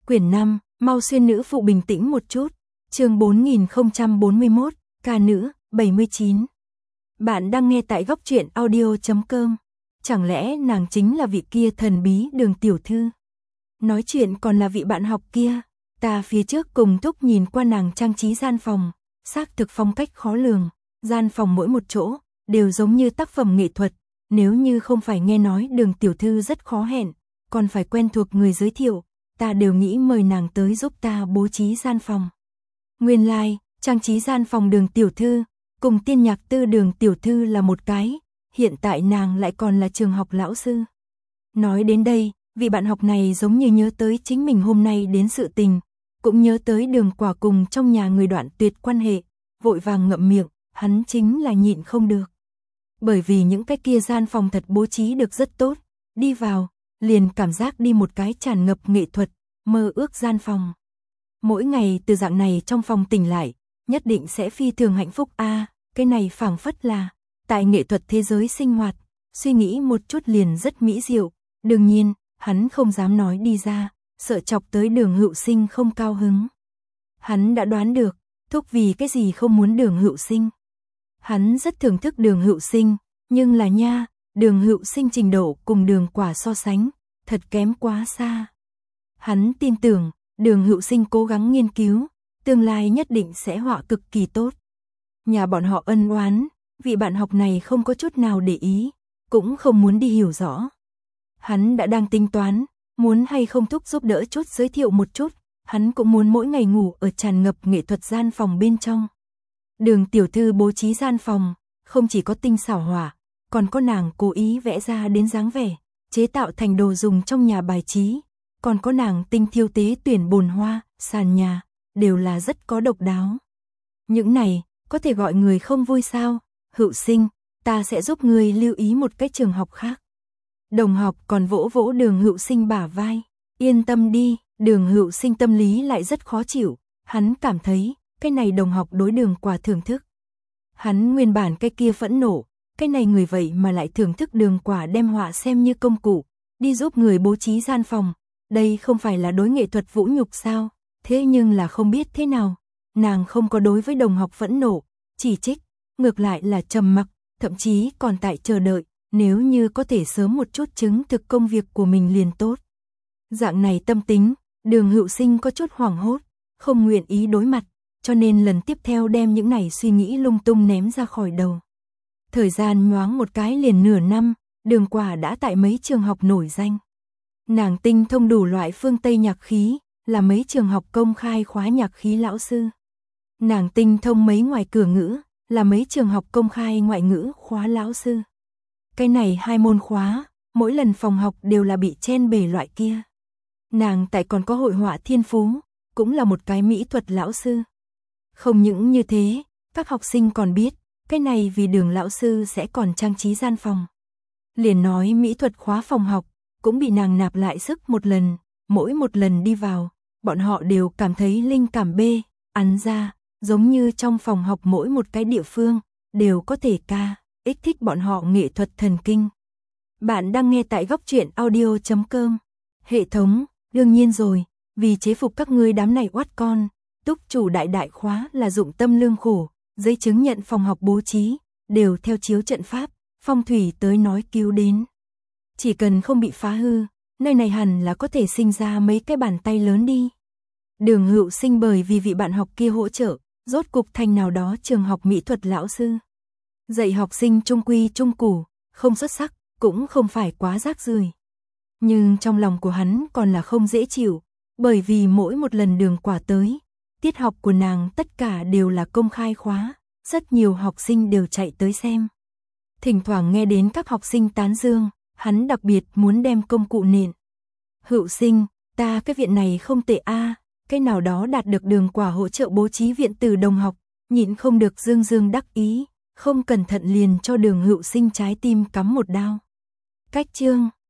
Quyển 5, mau xuyên nữ phụ bình tĩnh một chút. Chương 4041, ca nữ, 79. Bạn đang nghe tại góc truyện audio.com. Chẳng lẽ nàng chính là vị kia thần bí Đường tiểu thư? Nói chuyện còn là vị bạn học kia. Ta phía trước cùng Thúc nhìn qua nàng trang trí gian phòng, xác thực phong cách khó lường, gian phòng mỗi một chỗ đều giống như tác phẩm nghệ thuật, nếu như không phải nghe nói Đường tiểu thư rất khó hẹn, còn phải quen thuộc người giới thiệu, ta đều nghĩ mời nàng tới giúp ta bố trí gian phòng. Nguyên lai, trang trí gian phòng Đường tiểu thư cùng tiên nhạc tư Đường tiểu thư là một cái, hiện tại nàng lại còn là trường học lão sư. Nói đến đây, vị bạn học này giống như nhớ tới chính mình hôm nay đến sự tình, cũng nhớ tới Đường Quả cùng trong nhà người đoạn tuyệt quan hệ, vội vàng ngậm miệng, hắn chính là nhịn không được. Bởi vì những cái kia gian phòng thật bố trí được rất tốt, đi vào, liền cảm giác đi một cái tràn ngập nghệ thuật, mơ ước gian phòng. Mỗi ngày từ dạng này trong phòng tỉnh lại, nhất định sẽ phi thường hạnh phúc a, cái này phảng phất là tại nghệ thuật thế giới sinh hoạt, suy nghĩ một chút liền rất mỹ diệu. Đương nhiên, hắn không dám nói đi ra, sợ chọc tới Đường Hữu Sinh không cao hứng. Hắn đã đoán được, Thúc vì cái gì không muốn Đường Hữu Sinh. Hắn rất thưởng thức Đường Hữu Sinh, nhưng là nha, Đường Hữu Sinh trình độ cùng Đường Quả so sánh, thật kém quá xa. Hắn tin tưởng, Đường Hữu Sinh cố gắng nghiên cứu, tương lai nhất định sẽ họa cực kỳ tốt. Nhà bọn họ ân oán, vị bạn học này không có chút nào để ý, cũng không muốn đi hiểu rõ. Hắn đã đang tính toán, muốn hay không Thúc giúp đỡ chút giới thiệu một chút, hắn cũng muốn mỗi ngày ngủ ở tràn ngập nghệ thuật gian phòng bên trong. Đường tiểu thư bố trí gian phòng, không chỉ có tinh xảo hỏa, còn có nàng cố ý vẽ ra đến dáng vẻ, chế tạo thành đồ dùng trong nhà bài trí, còn có nàng tinh thiêu tế tuyển bồn hoa, sàn nhà, đều là rất có độc đáo. Những này, có thể gọi người không vui sao? Hữu Sinh, ta sẽ giúp người lưu ý một cái trường học khác. Đồng học còn vỗ vỗ Đường Hữu Sinh bả vai. Yên tâm đi, Đường Hữu Sinh tâm lý lại rất khó chịu, hắn cảm thấy, cái này đồng học đối Đường Quả thưởng thức. Hắn nguyên bản cái kia phẫn nộ, cái này người vậy mà lại thưởng thức Đường Quả đem họa xem như công cụ, đi giúp người bố trí gian phòng, đây không phải là đối nghệ thuật vũ nhục sao? Thế nhưng là không biết thế nào, nàng không có đối với đồng học phẫn nộ, chỉ trích, ngược lại là trầm mặc, thậm chí còn tại chờ đợi, nếu như có thể sớm một chút chứng thực công việc của mình liền tốt. Dạng này tâm tính, Đường Hữu Sinh có chút hoảng hốt, không nguyện ý đối mặt, cho nên lần tiếp theo đem những này suy nghĩ lung tung ném ra khỏi đầu. Thời gian nhoáng một cái liền nửa năm, Đường Quả đã tại mấy trường học nổi danh. Nàng tinh thông đủ loại phương Tây nhạc khí, là mấy trường học công khai khóa nhạc khí lão sư. Nàng tinh thông mấy ngoài cửa ngữ, là mấy trường học công khai ngoại ngữ khóa lão sư. Cái này 2 môn khóa, mỗi lần phòng học đều là bị chen bể loại kia. Nàng tại còn có hội họa thiên phú, cũng là một cái mỹ thuật lão sư. Không những như thế, các học sinh còn biết, cái này vì Đường lão sư sẽ còn trang trí gian phòng. Liền nói mỹ thuật khóa phòng học, cũng bị nàng nạp lại sức một lần, mỗi một lần đi vào, bọn họ đều cảm thấy linh cảm bê, ăn ra, giống như trong phòng học mỗi một cái địa phương, đều có thể kích thích bọn họ nghệ thuật thần kinh. Bạn đang nghe tại góc truyện audio.com. Hệ thống, đương nhiên rồi, vì chế phục các ngươi đám này oát con, Túc chủ đại khóa là dụng tâm lương khổ, giấy chứng nhận phòng học bố trí, đều theo chiếu trận pháp, phong thủy tới nói cứu đến. Chỉ cần không bị phá hư, nơi này hẳn là có thể sinh ra mấy cái bàn tay lớn đi. Đường Hữu Sinh bởi vì vị bạn học kia hỗ trợ, rốt cục thành nào đó trường học mỹ thuật lão sư. Dạy học sinh trung quy trung củ, không xuất sắc, cũng không phải quá rác rưởi. Nhưng trong lòng của hắn còn là không dễ chịu, bởi vì mỗi một lần Đường Quả tới, tiết học của nàng tất cả đều là công khai khóa, rất nhiều học sinh đều chạy tới xem. Thỉnh thoảng nghe đến các học sinh tán dương, hắn đặc biệt muốn đem công cụ nện. Hữu Sinh, ta cái viện này không tệ a, cái nào đó đạt được Đường Quả hỗ trợ bố trí viện từ đồng học, nhịn không được dương đắc ý, không cẩn thận liền cho Đường Hữu Sinh trái tim cắm một đao. Cách chương